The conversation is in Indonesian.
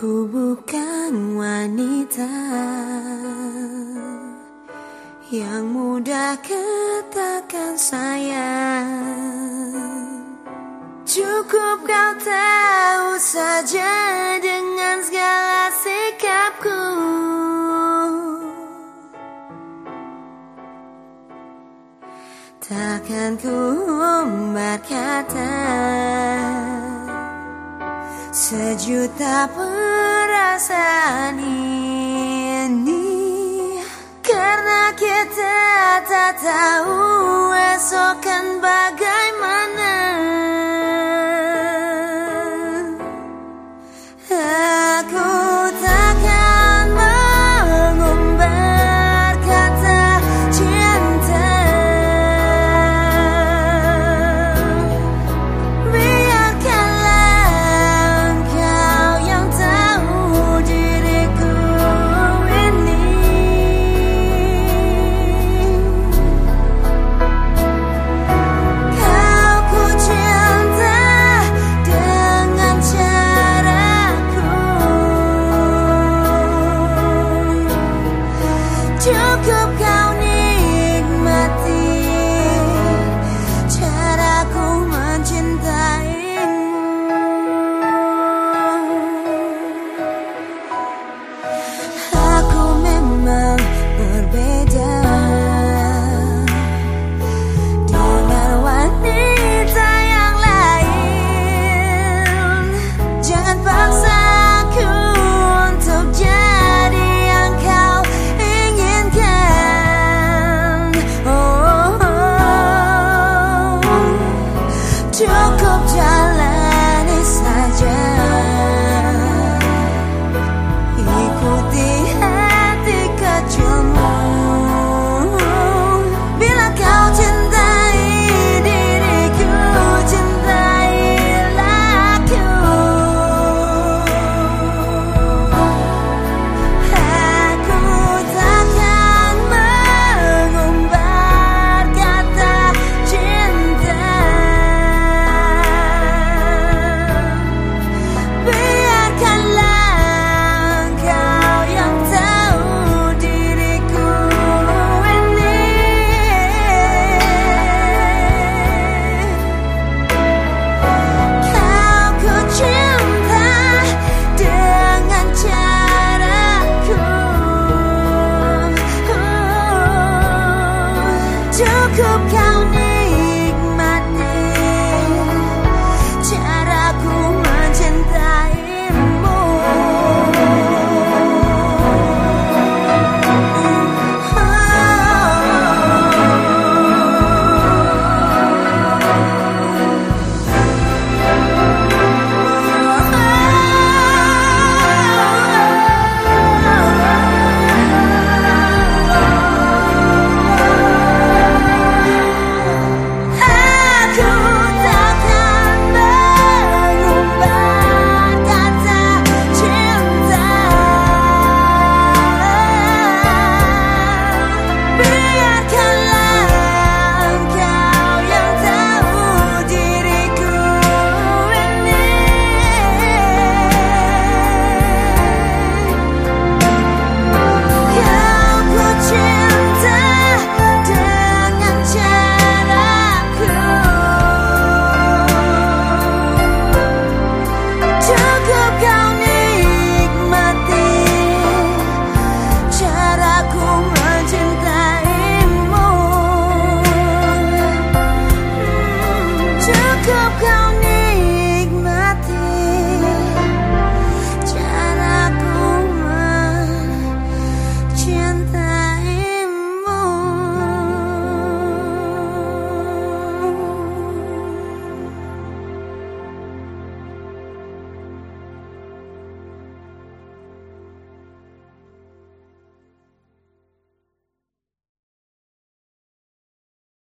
Aku bukan wanita yang mudah katakan sayang. Cukup kau tahu saja dengan segala sikapku. Takkan ku umbar kata sejuta perasaan ini, karena kita tak tahu esok kan bagaimana. Aku takkan mengumbar kata cinta. Cukup kau nikmati caraku mencintaimu. Aku memang berbeda dengan wanita yang lain. Jangan paksa aku untuk jadi yang kau cukup jalani saja, ikuti hati kecilmu. Bila kau cintai diriku, cintailah aku. Aku takkan mengumbar kata cinta. Cukup